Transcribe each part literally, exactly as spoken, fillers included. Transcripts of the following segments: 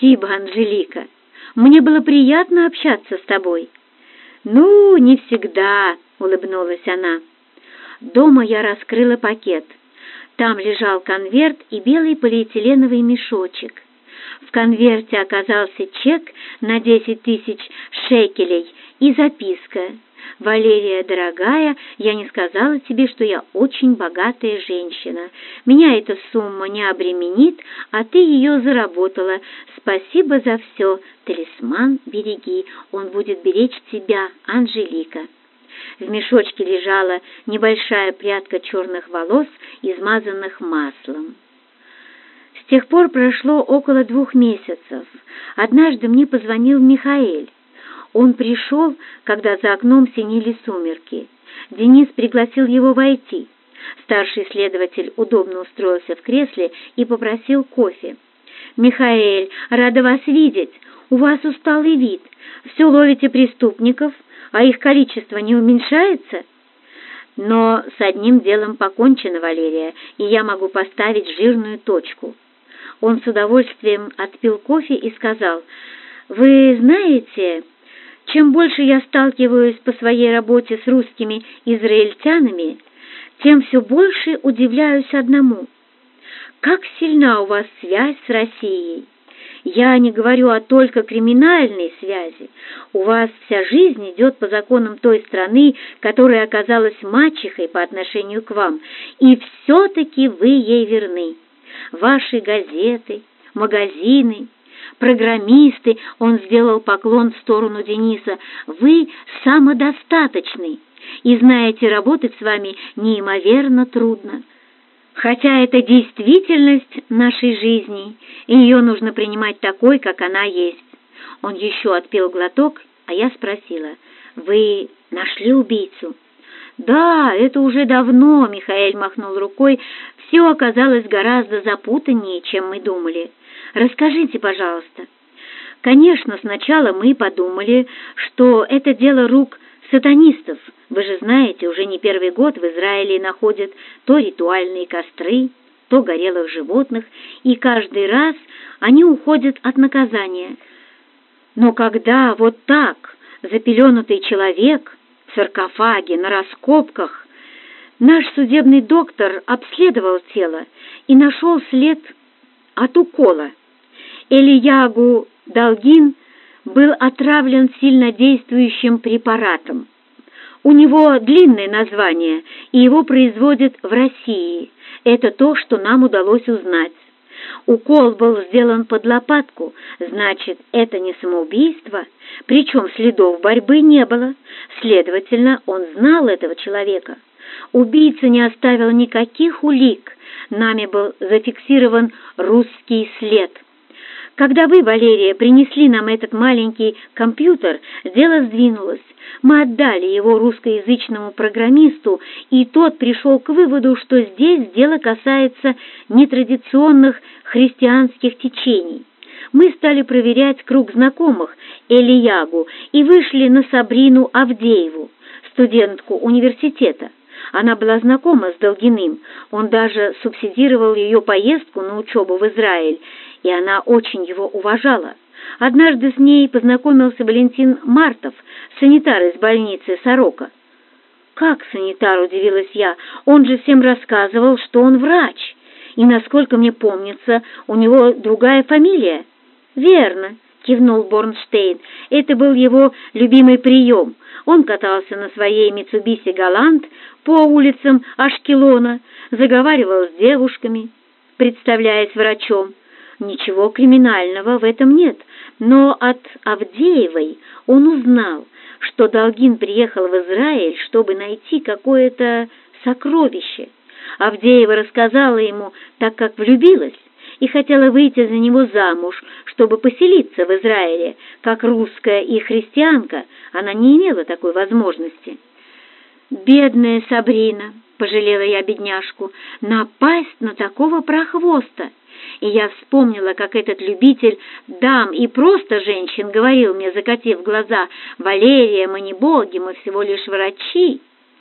«Спасибо, Анжелика. Мне было приятно общаться с тобой». «Ну, не всегда», — улыбнулась она. Дома я раскрыла пакет. Там лежал конверт и белый полиэтиленовый мешочек. В конверте оказался чек на десять тысяч шекелей и записка: «Валерия, дорогая, я не сказала тебе, что я очень богатая женщина. Меня эта сумма не обременит, а ты ее заработала. Спасибо за все. Талисман береги, он будет беречь тебя, Анжелика». В мешочке лежала небольшая прядка черных волос, измазанных маслом. С тех пор прошло около двух месяцев. Однажды мне позвонил Михаэль. Он пришел, когда за окном синели сумерки. Денис пригласил его войти. Старший следователь удобно устроился в кресле и попросил кофе. «Михаэль, рада вас видеть. У вас усталый вид. Все ловите преступников, а их количество не уменьшается?» «Но с одним делом покончено, Валерия, и я могу поставить жирную точку». Он с удовольствием отпил кофе и сказал: «Вы знаете, чем больше я сталкиваюсь по своей работе с русскими израильтянами, тем все больше удивляюсь одному. Как сильна у вас связь с Россией. Я не говорю о только криминальной связи. У вас вся жизнь идет по законам той страны, которая оказалась мачехой по отношению к вам, и все-таки вы ей верны. Ваши газеты, магазины, программисты», — он сделал поклон в сторону Дениса, «вы самодостаточны, и, знаете, работать с вами неимоверно трудно. Хотя это действительность нашей жизни, и ее нужно принимать такой, как она есть». Он еще отпил глоток, а я спросила: «Вы нашли убийцу?» «Да, это уже давно», — Михаэль махнул рукой. «Все оказалось гораздо запутаннее, чем мы думали. Расскажите, пожалуйста». «Конечно, сначала мы подумали, что это дело рук сатанистов. Вы же знаете, уже не первый год в Израиле находят то ритуальные костры, то горелых животных, и каждый раз они уходят от наказания. Но когда вот так запеленутый человек в саркофаге, на раскопках, наш судебный доктор обследовал тело и нашел след от укола. Элиягу Долгин был отравлен сильнодействующим препаратом. У него длинное название, и его производят в России. Это то, что нам удалось узнать. Укол был сделан под лопатку, значит, это не самоубийство, причем следов борьбы не было. Следовательно, он знал этого человека. Убийца не оставил никаких улик. Нами был зафиксирован русский след. Когда вы, Валерия, принесли нам этот маленький компьютер, дело сдвинулось. Мы отдали его русскоязычному программисту, и тот пришел к выводу, что здесь дело касается нетрадиционных христианских течений. Мы стали проверять круг знакомых Элиягу и вышли на Сабрину Авдееву, студентку университета. Она была знакома с Долгиным, он даже субсидировал ее поездку на учебу в Израиль, и она очень его уважала. Однажды с ней познакомился Валентин Мартов, санитар из больницы «Сорока». «Как санитар?» — удивилась я. «Он же всем рассказывал, что он врач, и, насколько мне помнится, у него другая фамилия». «Верно», — кивнул Борнштейн, — «это был его любимый прием. Он катался на своей Митсубиси Галант по улицам Ашкелона, заговаривал с девушками, представляясь врачом. Ничего криминального в этом нет, но от Авдеевой он узнал, что Долгин приехал в Израиль, чтобы найти какое-то сокровище. Авдеева рассказала ему, так как влюбилась, и хотела выйти за него замуж, чтобы поселиться в Израиле. Как русская и христианка, она не имела такой возможности. «Бедная Сабрина», — пожалела я бедняжку, — «напасть на такого прохвоста». И я вспомнила, как этот любитель дам и просто женщин говорил мне, закатив глаза: «Валерия, мы не боги, мы всего лишь врачи».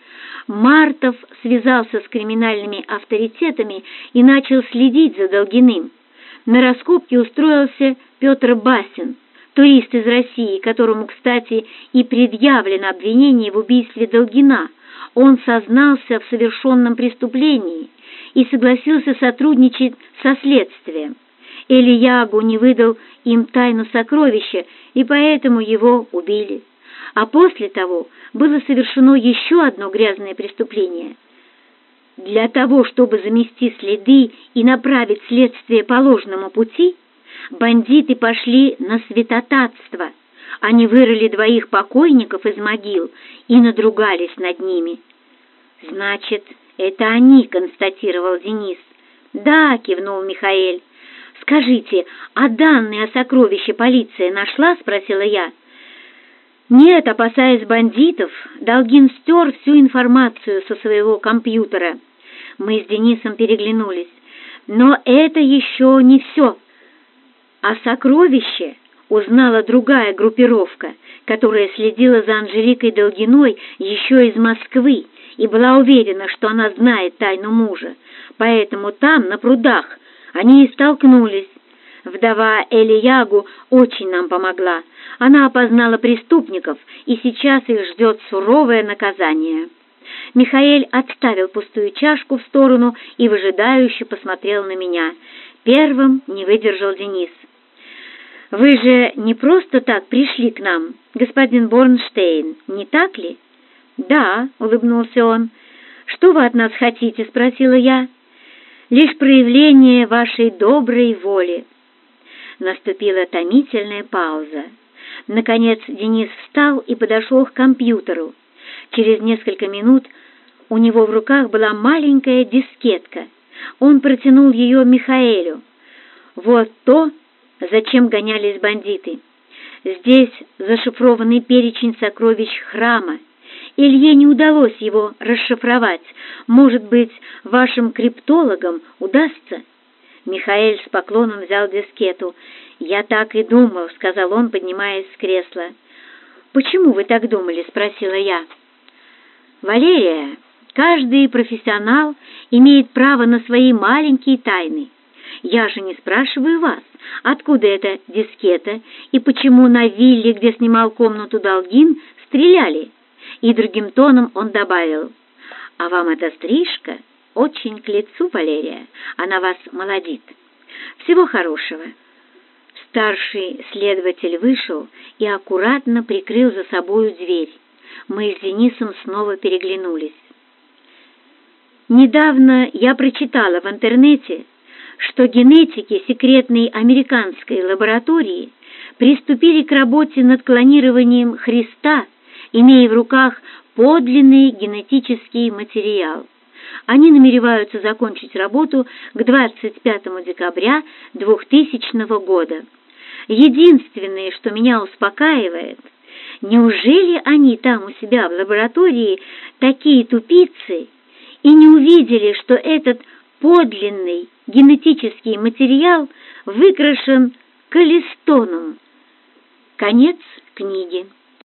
Мартов связался с криминальными авторитетами и начал следить за Долгиным. На раскопке устроился Петр Басин, турист из России, которому, кстати, и предъявлено обвинение в убийстве Долгина. Он сознался в совершенном преступлении и согласился сотрудничать со следствием. Элиягу не выдал им тайну сокровища, и поэтому его убили. А после того было совершено еще одно грязное преступление. Для того, чтобы замести следы и направить следствие по ложному пути, бандиты пошли на святотатство. Они вырыли двоих покойников из могил и надругались над ними. «Значит, это они», — констатировал Денис. «Да», — кивнул Михаэль. «Скажите, а данные о сокровище полиция нашла?» — спросила я. «Нет, опасаясь бандитов, Долгин стер всю информацию со своего компьютера». Мы с Денисом переглянулись. «Но это еще не все. О сокровище узнала другая группировка, которая следила за Анжеликой Долгиной еще из Москвы и была уверена, что она знает тайну мужа. Поэтому там, на прудах, они и столкнулись. Вдова Элиягу очень нам помогла. Она опознала преступников, и сейчас их ждет суровое наказание». Михаэль отставил пустую чашку в сторону и выжидающе посмотрел на меня. Первым не выдержал Денис. «Вы же не просто так пришли к нам, господин Борнштейн, не так ли?» «Да», — улыбнулся он. «Что вы от нас хотите?» — спросила я. «Лишь проявление вашей доброй воли». Наступила томительная пауза. Наконец Денис встал и подошел к компьютеру. Через несколько минут у него в руках была маленькая дискетка. Он протянул ее Михаэлю. «Вот то, зачем гонялись бандиты. Здесь зашифрованный перечень сокровищ храма. Илье не удалось его расшифровать. Может быть, вашим криптологам удастся?» Михаэль с поклоном взял дискету. «Я так и думал», — сказал он, поднимаясь с кресла. «Почему вы так думали?» — спросила я. «Валерия, каждый профессионал имеет право на свои маленькие тайны. Я же не спрашиваю вас, откуда эта дискета и почему на вилле, где снимал комнату Долгин, стреляли». И другим тоном он добавил: «А вам эта стрижка очень к лицу, Валерия, она вас молодит. Всего хорошего». Старший следователь вышел и аккуратно прикрыл за собою дверь. Мы с Денисом снова переглянулись. Недавно я прочитала в интернете, что генетики секретной американской лаборатории приступили к работе над клонированием Христа, имея в руках подлинный генетический материал. Они намереваются закончить работу к двадцать пятому декабря двухтысячного года. Единственное, что меня успокаивает, неужели они там у себя в лаборатории такие тупицы и не увидели, что этот подлинный генетический материал выкрашен калистонум? Конец книги.